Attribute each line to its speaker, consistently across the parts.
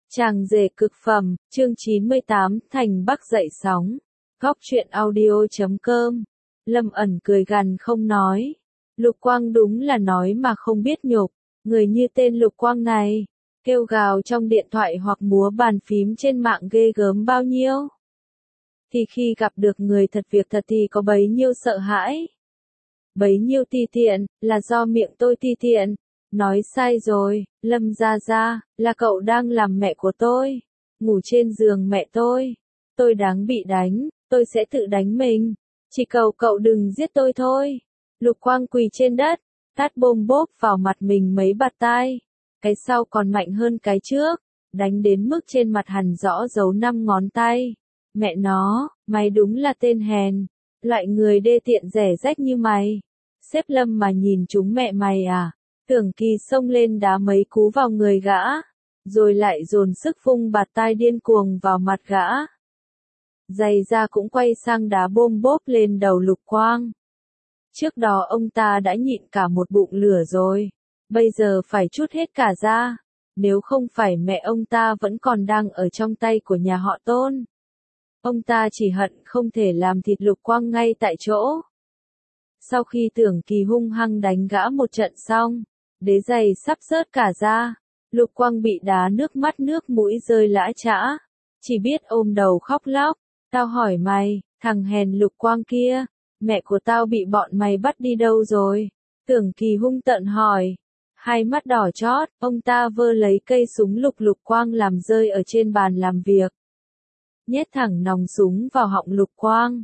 Speaker 1: Chàng rể cực phẩm, chương 98, Thành Bắc dậy sóng. Góc truyện audio.com. Lâm ẩn cười gằn không nói. Lục Quang đúng là nói mà không biết nhục. Người như tên Lục Quang này, kêu gào trong điện thoại hoặc múa bàn phím trên mạng ghê gớm bao nhiêu. Thì khi gặp được người thật việc thật thì có bấy nhiêu sợ hãi. Bấy nhiêu ti tiện, là do miệng tôi ti tiện. Nói sai rồi, Lâm gia gia, là cậu đang làm mẹ của tôi, ngủ trên giường mẹ tôi đáng bị đánh, tôi sẽ tự đánh mình, chỉ cầu cậu đừng giết tôi thôi. Lục Quang quỳ trên đất, tát bôm bốp vào mặt mình mấy bạt tai, cái sau còn mạnh hơn cái trước, đánh đến mức trên mặt hằn rõ dấu 5 ngón tay. Mẹ nó, mày đúng là tên hèn, loại người đê tiện rẻ rách như mày. Sếp Lâm mà nhìn chúng mẹ mày à? Tưởng Kỳ xông lên đá mấy cú vào người gã, rồi lại dồn sức vung bạt tai điên cuồng vào mặt gã. Giày da cũng quay sang đá bôm bốp lên đầu Lục Quang. Trước đó ông ta đã nhịn cả một bụng lửa rồi, bây giờ phải trút hết cả ra, nếu không phải mẹ ông ta vẫn còn đang ở trong tay của nhà họ Tôn. Ông ta chỉ hận không thể làm thịt Lục Quang ngay tại chỗ. Sau khi Tưởng Kỳ hung hăng đánh gã một trận xong, đế giày sắp rớt cả ra, Lục Quang bị đá nước mắt nước mũi rơi lã chã, chỉ biết ôm đầu khóc lóc. Tao hỏi mày, thằng hèn Lục Quang kia, mẹ của tao bị bọn mày bắt đi đâu rồi? Tưởng Kỳ hung tợn hỏi. Hai mắt đỏ chót, ông ta vơ lấy cây súng Lục Quang làm rơi ở trên bàn làm việc. Nhét thẳng nòng súng vào họng Lục Quang.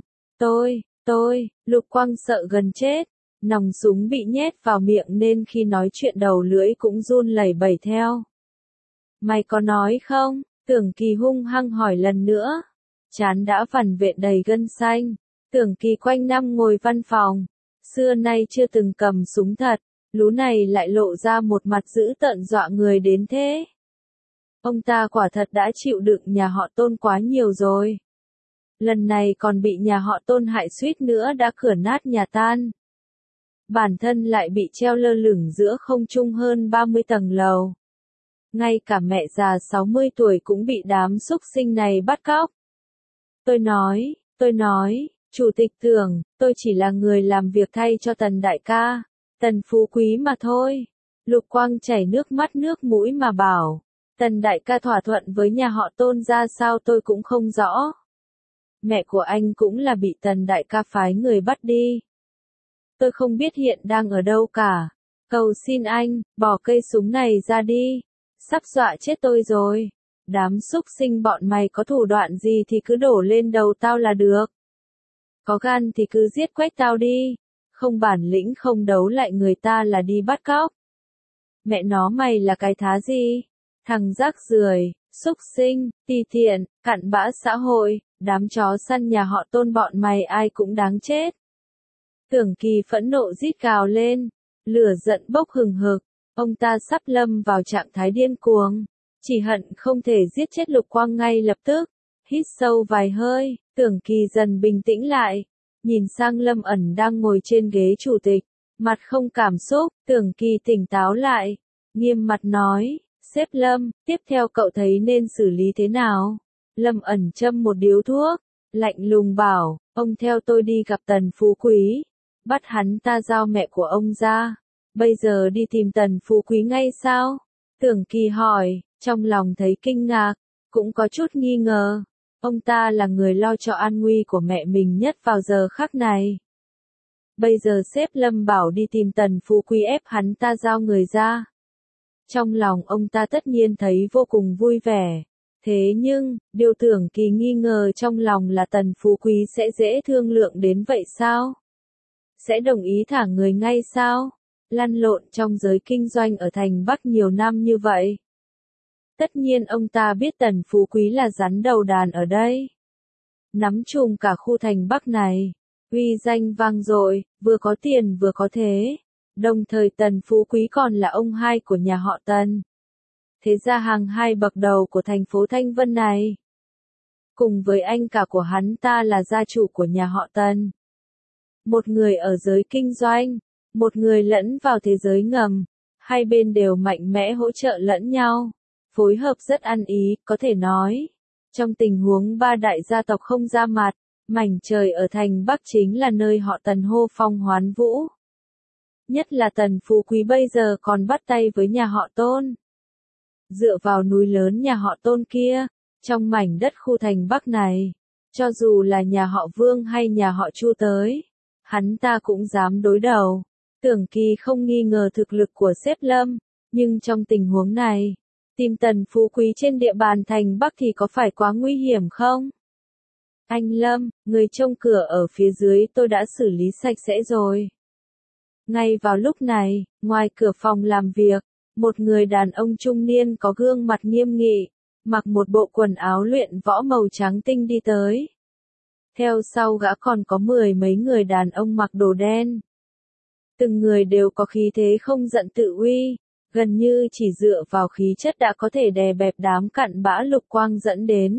Speaker 1: Lục Quang sợ gần chết. Nòng súng bị nhét vào miệng nên khi nói chuyện đầu lưỡi cũng run lẩy bẩy theo. Mày có nói không? Tưởng Kỳ hung hăng hỏi lần nữa. Trán đã vằn vện đầy gân xanh. Tưởng Kỳ quanh năm ngồi văn phòng, xưa nay chưa từng cầm súng thật, lú này lại lộ ra một mặt dữ tợn dọa người đến thế. Ông ta quả thật đã chịu đựng nhà họ Tôn quá nhiều rồi. Lần này còn bị nhà họ Tôn hại suýt nữa đã cửa nát nhà tan. Bản thân lại bị treo lơ lửng giữa không trung hơn 30 tầng lầu. Ngay cả mẹ già 60 tuổi cũng bị đám xúc sinh này bắt cóc. Tôi nói, Chủ tịch Tưởng, tôi chỉ là người làm việc thay cho Tần đại ca, Tần phú quý mà thôi. Lục Quang chảy nước mắt nước mũi mà bảo, Tần đại ca thỏa thuận với nhà họ Tôn ra sao tôi cũng không rõ. Mẹ của anh cũng là bị Tần đại ca phái người bắt đi. Tôi không biết hiện đang ở đâu cả. Cầu xin anh, bỏ cây súng này ra đi. Sắp dọa chết tôi rồi. Đám xúc sinh bọn mày có thủ đoạn gì thì cứ đổ lên đầu tao là được. Có gan thì cứ giết quách tao đi. Không bản lĩnh không đấu lại người ta là đi bắt cóc. Mẹ nó mày là cái thá gì? Thằng rác rưởi, xúc sinh, ti tiện, cặn bã xã hội, đám chó săn nhà họ Tôn bọn mày ai cũng đáng chết. Tưởng Kỳ phẫn nộ rít gào lên, lửa giận bốc hừng hực, ông ta sắp lâm vào trạng thái điên cuồng, chỉ hận không thể giết chết Lục Quang ngay lập tức. Hít sâu vài hơi, Tưởng Kỳ dần bình tĩnh lại, nhìn sang Lâm ẩn đang ngồi trên ghế chủ tịch, mặt không cảm xúc. Tưởng Kỳ tỉnh táo lại, nghiêm mặt nói, sếp Lâm, tiếp theo cậu thấy nên xử lý thế nào? Lâm ẩn châm một điếu thuốc, lạnh lùng bảo, ông theo tôi đi gặp Tần phú quý, bắt hắn ta giao mẹ của ông ra. Bây giờ đi tìm Tần phú quý ngay sao? Tưởng Kỳ hỏi, trong lòng thấy kinh ngạc, cũng có chút nghi ngờ. Ông ta là người lo cho an nguy của mẹ mình nhất vào giờ khắc này. Bây giờ sếp Lâm bảo đi tìm Tần phú quý ép hắn ta giao người ra. Trong lòng ông ta tất nhiên thấy vô cùng vui vẻ. Thế nhưng, điều Tưởng Kỳ nghi ngờ trong lòng là Tần phú quý sẽ dễ thương lượng đến vậy sao? Sẽ đồng ý thả người ngay sao? Lăn lộn trong giới kinh doanh ở thành Bắc nhiều năm như vậy. Tất nhiên ông ta biết Tần phú quý là rắn đầu đàn ở đây. Nắm trùm cả khu thành Bắc này. Uy danh vang dội, vừa có tiền vừa có thế. Đồng thời Tần phú quý còn là ông hai của nhà họ Tần. Thế ra hàng hai bậc đầu của thành phố Thanh Vân này. Cùng với anh cả của hắn ta là gia chủ của nhà họ Tần. Một người ở giới kinh doanh, một người lẫn vào thế giới ngầm. Hai bên đều mạnh mẽ hỗ trợ lẫn nhau. phối hợp rất ăn ý, có thể nói. Trong tình huống ba đại gia tộc không ra mặt, mảnh trời ở thành Bắc chính là nơi họ Tần hô phong hoán vũ. Nhất là Tần Phú Quý bây giờ còn bắt tay với nhà họ Tôn. Dựa vào núi lớn nhà họ Tôn kia, trong mảnh đất khu thành Bắc này, cho dù là nhà họ Vương hay nhà họ Chu tới, hắn ta cũng dám đối đầu. Tưởng Kỳ không nghi ngờ thực lực của sếp Lâm, nhưng trong tình huống này, tìm Tần Phú Quý trên địa bàn thành Bắc thì có phải quá nguy hiểm không? Anh Lâm, người trông cửa ở phía dưới tôi đã xử lý sạch sẽ rồi. Ngay vào lúc này, ngoài cửa phòng làm việc, một người đàn ông trung niên có gương mặt nghiêm nghị, mặc một bộ quần áo luyện võ màu trắng tinh đi tới. Theo sau gã còn có 10 mấy người đàn ông mặc đồ đen. Từng người đều có khí thế không giận tự uy, gần như chỉ dựa vào khí chất đã có thể đè bẹp đám cặn bã Lục Quang dẫn đến.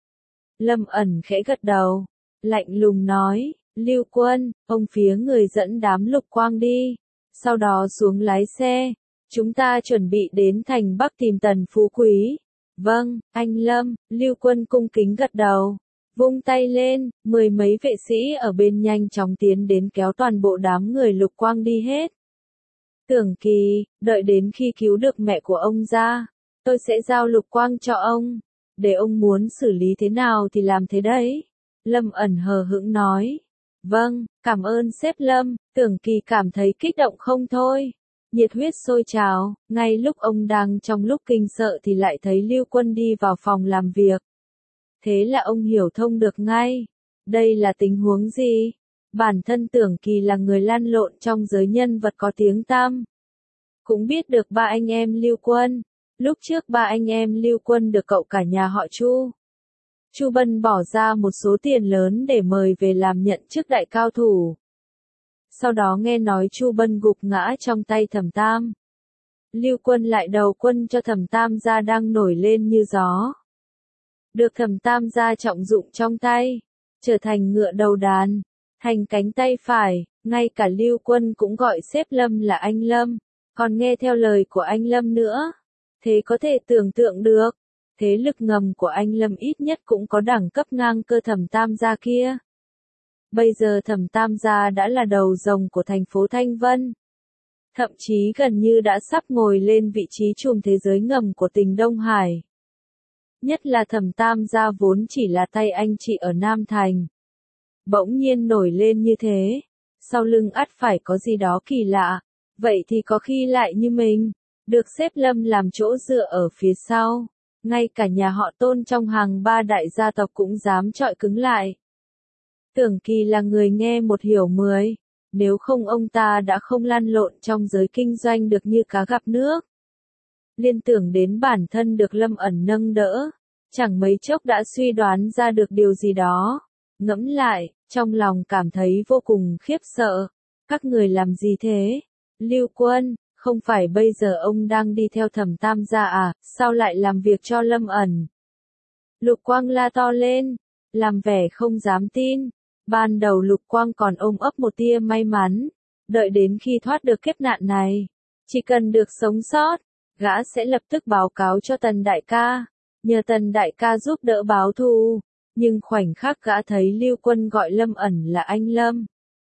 Speaker 1: Lâm ẩn khẽ gật đầu, lạnh lùng nói, Lưu Quân, ông phía người dẫn đám Lục Quang đi, sau đó xuống lái xe, chúng ta chuẩn bị đến thành Bắc tìm Tần Phú Quý. Vâng, anh Lâm, Lưu Quân cung kính gật đầu, vung tay lên, 10 mấy vệ sĩ ở bên nhanh chóng tiến đến kéo toàn bộ đám người Lục Quang đi hết. Tưởng Kỳ, đợi đến khi cứu được mẹ của ông ra, tôi sẽ giao Lục Quang cho ông, để ông muốn xử lý thế nào thì làm thế đấy. Lâm ẩn hờ hững nói. Vâng, cảm ơn sếp Lâm, Tưởng Kỳ cảm thấy kích động không thôi. Nhiệt huyết sôi trào, ngay lúc ông đang trong lúc kinh sợ thì lại thấy Lưu Quân đi vào phòng làm việc. Thế là ông hiểu thông được ngay. Đây là tình huống gì? Bản thân Tưởng Kỳ là người lăn lộn trong giới nhân vật có tiếng tăm. Cũng biết được ba anh em Lưu Quân. Lúc trước ba anh em Lưu Quân được cậu cả nhà họ Chu Bân bỏ ra một số tiền lớn để mời về làm nhận chức đại cao thủ. Sau đó nghe nói Chu Bân gục ngã trong tay Thẩm Tam. Lưu Quân lại đầu quân cho Thẩm Tam gia đang nổi lên như gió. Được Thẩm Tam gia trọng dụng trong tay, trở thành ngựa đầu đàn, thành cánh tay phải, ngay cả Lưu Quân cũng gọi sếp Lâm là anh Lâm, còn nghe theo lời của anh Lâm nữa. Thế có thể tưởng tượng được, thế lực ngầm của anh Lâm ít nhất cũng có đẳng cấp ngang cơ Thẩm Tam gia kia. Bây giờ Thẩm Tam gia đã là đầu rồng của thành phố Thanh Vân. Thậm chí gần như đã sắp ngồi lên vị trí trùm thế giới ngầm của tỉnh Đông Hải. Nhất là Thẩm Tam gia vốn chỉ là tay anh chị ở Nam Thành. Bỗng nhiên nổi lên như thế, sau lưng ắt phải có gì đó kỳ lạ, vậy thì có khi lại như mình, được xếp Lâm làm chỗ dựa ở phía sau. Ngay cả nhà họ Tôn trong hàng ba đại gia tộc cũng dám chọi cứng lại. Tưởng Kỳ là người nghe một hiểu 10, nếu không ông ta đã không lăn lộn trong giới kinh doanh được như cá gặp nước. Liên tưởng đến bản thân được Lâm ẩn nâng đỡ, chẳng mấy chốc đã suy đoán ra được điều gì đó. Ngẫm lại, trong lòng cảm thấy vô cùng khiếp sợ. Các người làm gì thế? Lưu Quân, không phải bây giờ ông đang đi theo Thẩm Tam gia à, sao lại làm việc cho Lâm ẩn? Lục Quang la to lên, làm vẻ không dám tin. Ban đầu Lục Quang còn ôm ấp một tia may mắn, đợi đến khi thoát được kiếp nạn này, chỉ cần được sống sót, gã sẽ lập tức báo cáo cho Tần đại ca, nhờ Tần đại ca giúp đỡ báo thù. Nhưng khoảnh khắc gã thấy Lưu Quân gọi Lâm ẩn là anh Lâm,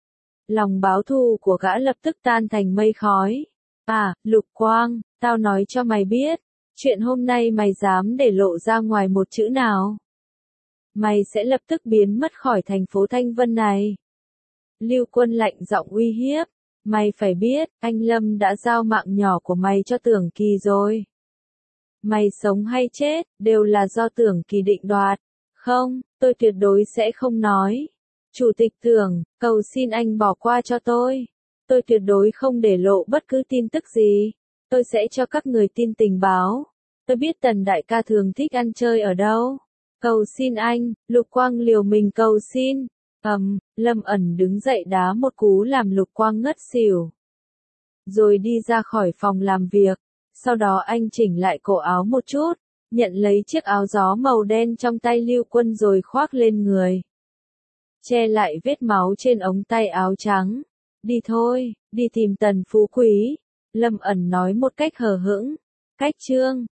Speaker 1: lòng báo thù của gã lập tức tan thành mây khói. À, Lục Quang, tao nói cho mày biết, chuyện hôm nay mày dám để lộ ra ngoài một chữ nào, mày sẽ lập tức biến mất khỏi thành phố Thanh Vân này. Lưu Quân lạnh giọng uy hiếp, mày phải biết, anh Lâm đã giao mạng nhỏ của mày cho Tưởng Kỳ rồi. Mày sống hay chết, đều là do Tưởng Kỳ định đoạt. Không, tôi tuyệt đối sẽ không nói. Chủ tịch Tưởng, cầu xin anh bỏ qua cho tôi. Tôi tuyệt đối không để lộ bất cứ tin tức gì. Tôi sẽ cho các người tin tình báo. Tôi biết Tần đại ca thường thích ăn chơi ở đâu. Cầu xin anh, Lục Quang liều mình cầu xin. Lâm ẩn đứng dậy đá một cú làm Lục Quang ngất xỉu. Rồi đi ra khỏi phòng làm việc. Sau đó anh chỉnh lại cổ áo một chút, nhận lấy chiếc áo gió màu đen trong tay Lưu Quân rồi khoác lên người. Che lại vết máu trên ống tay áo trắng. Đi thôi, đi tìm Tần Phú Quý. Lâm ẩn nói một cách hờ hững. Cách chương